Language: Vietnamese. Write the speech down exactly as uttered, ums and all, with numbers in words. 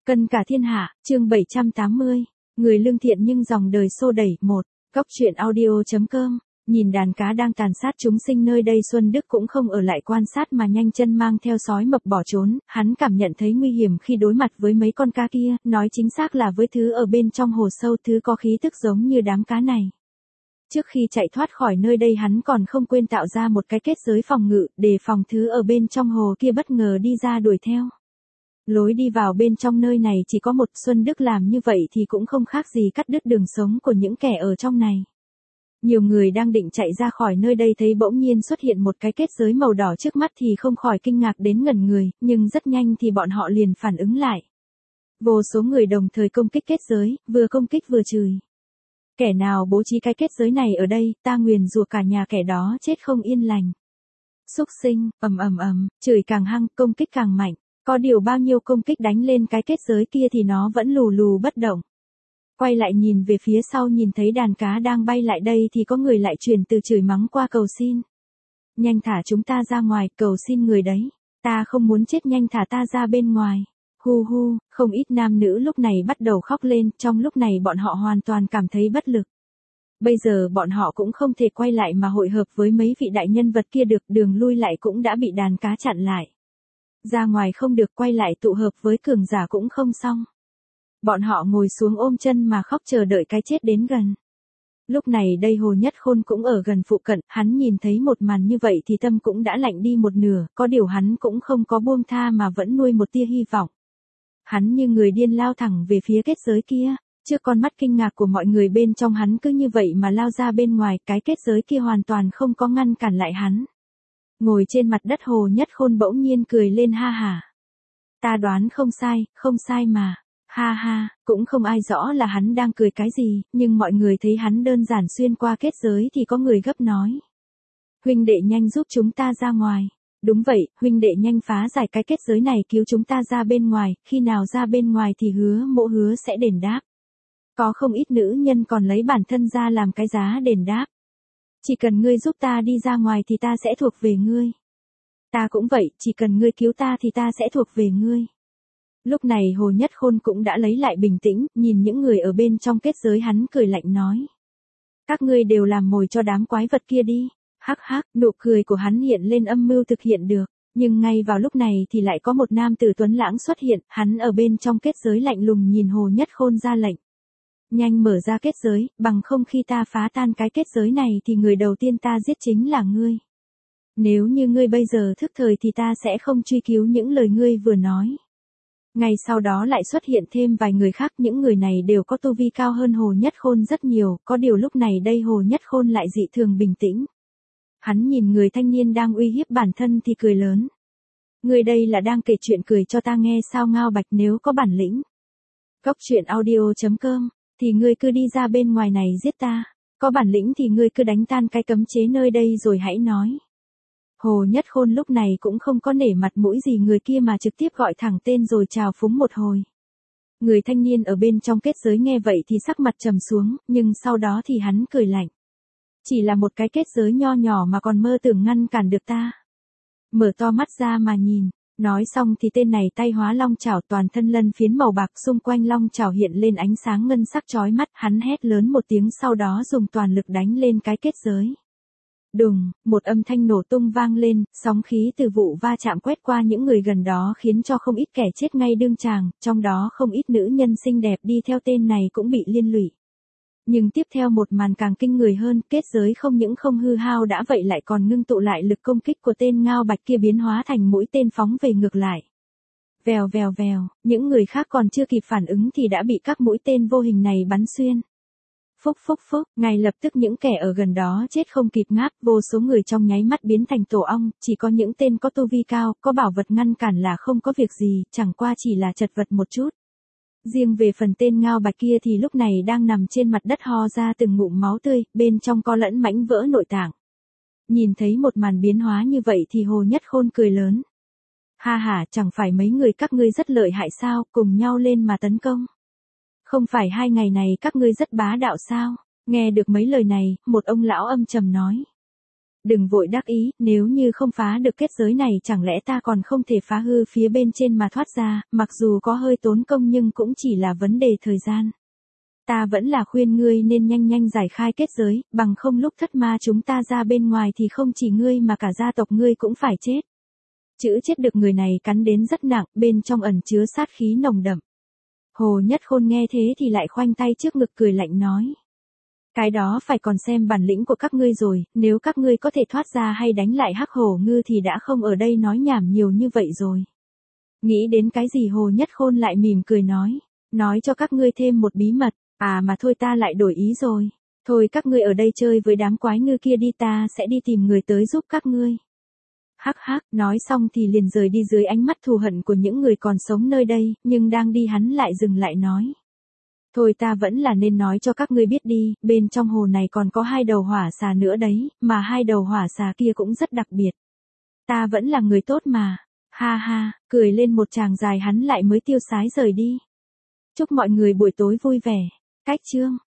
Cân cả thiên hạ, chương bảy trăm tám mươi. Người lương thiện nhưng dòng đời xô đẩy. Một. Cóc truyện audio chấm com. Nhìn đàn cá đang tàn sát chúng sinh nơi đây, Xuân Đức cũng không ở lại quan sát mà nhanh chân mang theo sói mập bỏ trốn. Hắn cảm nhận thấy nguy hiểm khi đối mặt với mấy con cá kia, nói chính xác là với thứ ở bên trong hồ sâu, thứ có khí tức giống như đám cá này. Trước khi chạy thoát khỏi nơi đây, hắn còn không quên tạo ra một cái kết giới phòng ngự, để phòng thứ ở bên trong hồ kia bất ngờ đi ra đuổi theo. Lối đi vào bên trong nơi này chỉ có một, Xuân Đức làm như vậy thì cũng không khác gì cắt đứt đường sống của những kẻ ở trong này. Nhiều người đang định chạy ra khỏi nơi đây thấy bỗng nhiên xuất hiện một cái kết giới màu đỏ trước mắt thì không khỏi kinh ngạc đến ngẩn người, nhưng rất nhanh thì bọn họ liền phản ứng lại. Vô số người đồng thời công kích kết giới, vừa công kích vừa chửi. Kẻ nào bố trí cái kết giới này ở đây, ta nguyền rủa cả nhà kẻ đó chết không yên lành. Súc sinh, ầm ầm ầm, chửi càng hăng, công kích càng mạnh. Có điều bao nhiêu công kích đánh lên cái kết giới kia thì nó vẫn lù lù bất động. Quay lại nhìn về phía sau, nhìn thấy đàn cá đang bay lại đây thì có người lại chuyển từ chửi mắng qua cầu xin. Nhanh thả chúng ta ra ngoài, cầu xin người đấy. Ta không muốn chết, nhanh thả ta ra bên ngoài. Hu hu, không ít nam nữ lúc này bắt đầu khóc lên, trong lúc này bọn họ hoàn toàn cảm thấy bất lực. Bây giờ bọn họ cũng không thể quay lại mà hội hợp với mấy vị đại nhân vật kia được, đường lui lại cũng đã bị đàn cá chặn lại. Ra ngoài không được, quay lại tụ hợp với cường giả cũng không xong. Bọn họ ngồi xuống ôm chân mà khóc chờ đợi cái chết đến gần. Lúc này đây Hồ Nhất Khôn cũng ở gần phụ cận, hắn nhìn thấy một màn như vậy thì tâm cũng đã lạnh đi một nửa, có điều hắn cũng không có buông tha mà vẫn nuôi một tia hy vọng. Hắn như người điên lao thẳng về phía kết giới kia, trước con mắt kinh ngạc của mọi người bên trong, hắn cứ như vậy mà lao ra bên ngoài, cái kết giới kia hoàn toàn không có ngăn cản lại hắn. Ngồi trên mặt đất, Hồ Nhất Khôn bỗng nhiên cười lên ha hả. Ta đoán không sai, không sai mà. Ha ha, cũng không ai rõ là hắn đang cười cái gì, nhưng mọi người thấy hắn đơn giản xuyên qua kết giới thì có người gấp nói. Huynh đệ nhanh giúp chúng ta ra ngoài. Đúng vậy, huynh đệ nhanh phá giải cái kết giới này, cứu chúng ta ra bên ngoài, khi nào ra bên ngoài thì hứa mỗ hứa sẽ đền đáp. Có không ít nữ nhân còn lấy bản thân ra làm cái giá đền đáp. Chỉ cần ngươi giúp ta đi ra ngoài thì ta sẽ thuộc về ngươi. Ta cũng vậy, chỉ cần ngươi cứu ta thì ta sẽ thuộc về ngươi. Lúc này Hồ Nhất Khôn cũng đã lấy lại bình tĩnh, nhìn những người ở bên trong kết giới, hắn cười lạnh nói. Các ngươi đều làm mồi cho đám quái vật kia đi. Hắc hắc, nụ cười của hắn hiện lên âm mưu thực hiện được. Nhưng ngay vào lúc này thì lại có một nam tử tuấn lãng xuất hiện, hắn ở bên trong kết giới lạnh lùng nhìn Hồ Nhất Khôn ra lệnh. Nhanh mở ra kết giới, bằng không khi ta phá tan cái kết giới này thì người đầu tiên ta giết chính là ngươi. Nếu như ngươi bây giờ thức thời thì ta sẽ không truy cứu những lời ngươi vừa nói. Ngay sau đó lại xuất hiện thêm vài người khác, những người này đều có tu vi cao hơn Hồ Nhất Khôn rất nhiều, có điều lúc này đây Hồ Nhất Khôn lại dị thường bình tĩnh. Hắn nhìn người thanh niên đang uy hiếp bản thân thì cười lớn. Người đây là đang kể chuyện cười cho ta nghe sao Ngao Bạch, nếu có bản lĩnh. Cóc truyện audio chấm com, thì ngươi cứ đi ra bên ngoài này giết ta. Có bản lĩnh thì ngươi cứ đánh tan cái cấm chế nơi đây rồi hãy nói. Hồ Nhất Khôn lúc này cũng không có nể mặt mũi gì người kia mà trực tiếp gọi thẳng tên rồi chào phúng một hồi. Người thanh niên ở bên trong kết giới nghe vậy thì sắc mặt trầm xuống, nhưng sau đó thì hắn cười lạnh. Chỉ là một cái kết giới nho nhỏ mà còn mơ tưởng ngăn cản được ta. Mở to mắt ra mà nhìn. Nói xong thì tên này tay hóa long chảo, toàn thân lân phiến màu bạc, xung quanh long chảo hiện lên ánh sáng ngân sắc chói mắt, hắn hét lớn một tiếng sau đó dùng toàn lực đánh lên cái kết giới. Đùng, một âm thanh nổ tung vang lên, sóng khí từ vụ va chạm quét qua những người gần đó khiến cho không ít kẻ chết ngay đương tràng, trong đó không ít nữ nhân xinh đẹp đi theo tên này cũng bị liên lụy. Nhưng tiếp theo một màn càng kinh người hơn, kết giới không những không hư hao đã vậy lại còn ngưng tụ lại, lực công kích của tên Ngao Bạch kia biến hóa thành mũi tên phóng về ngược lại. Vèo vèo vèo, những người khác còn chưa kịp phản ứng thì đã bị các mũi tên vô hình này bắn xuyên. Phúc phúc phúc, ngay lập tức những kẻ ở gần đó chết không kịp ngáp, vô số người trong nháy mắt biến thành tổ ong, chỉ có những tên có tu vi cao, có bảo vật ngăn cản là không có việc gì, chẳng qua chỉ là chật vật một chút. Riêng về phần tên Ngao Bạch kia thì lúc này đang nằm trên mặt đất ho ra từng ngụm máu tươi, bên trong có lẫn mảnh vỡ nội tạng. Nhìn thấy một màn biến hóa như vậy thì Hồ Nhất Khôn cười lớn. Ha ha, chẳng phải mấy người các ngươi rất lợi hại sao, cùng nhau lên mà tấn công. Không phải hai ngày này các ngươi rất bá đạo sao? Nghe được mấy lời này, một ông lão âm trầm nói. Đừng vội đắc ý, nếu như không phá được kết giới này chẳng lẽ ta còn không thể phá hư phía bên trên mà thoát ra, mặc dù có hơi tốn công nhưng cũng chỉ là vấn đề thời gian. Ta vẫn là khuyên ngươi nên nhanh nhanh giải khai kết giới, bằng không lúc thất ma chúng ta ra bên ngoài thì không chỉ ngươi mà cả gia tộc ngươi cũng phải chết. Chữ chết được người này cắn đến rất nặng, bên trong ẩn chứa sát khí nồng đậm. Hồ Nhất Khôn nghe thế thì lại khoanh tay trước ngực cười lạnh nói. Cái đó phải còn xem bản lĩnh của các ngươi rồi, nếu các ngươi có thể thoát ra hay đánh lại Hắc Hổ Ngư thì đã không ở đây nói nhảm nhiều như vậy rồi. Nghĩ đến cái gì Hồ Nhất Khôn lại mỉm cười nói, nói cho các ngươi thêm một bí mật, à mà thôi ta lại đổi ý rồi. Thôi các ngươi ở đây chơi với đám quái ngư kia đi, ta sẽ đi tìm người tới giúp các ngươi. Hắc hắc, nói xong thì liền rời đi dưới ánh mắt thù hận của những người còn sống nơi đây, nhưng đang đi hắn lại dừng lại nói. Thôi ta vẫn là nên nói cho các ngươi biết đi, bên trong hồ này còn có hai đầu hỏa xà nữa đấy, mà hai đầu hỏa xà kia cũng rất đặc biệt. Ta vẫn là người tốt mà. Ha ha, cười lên một tràng dài hắn lại mới tiêu sái rời đi. Chúc mọi người buổi tối vui vẻ. Cách chương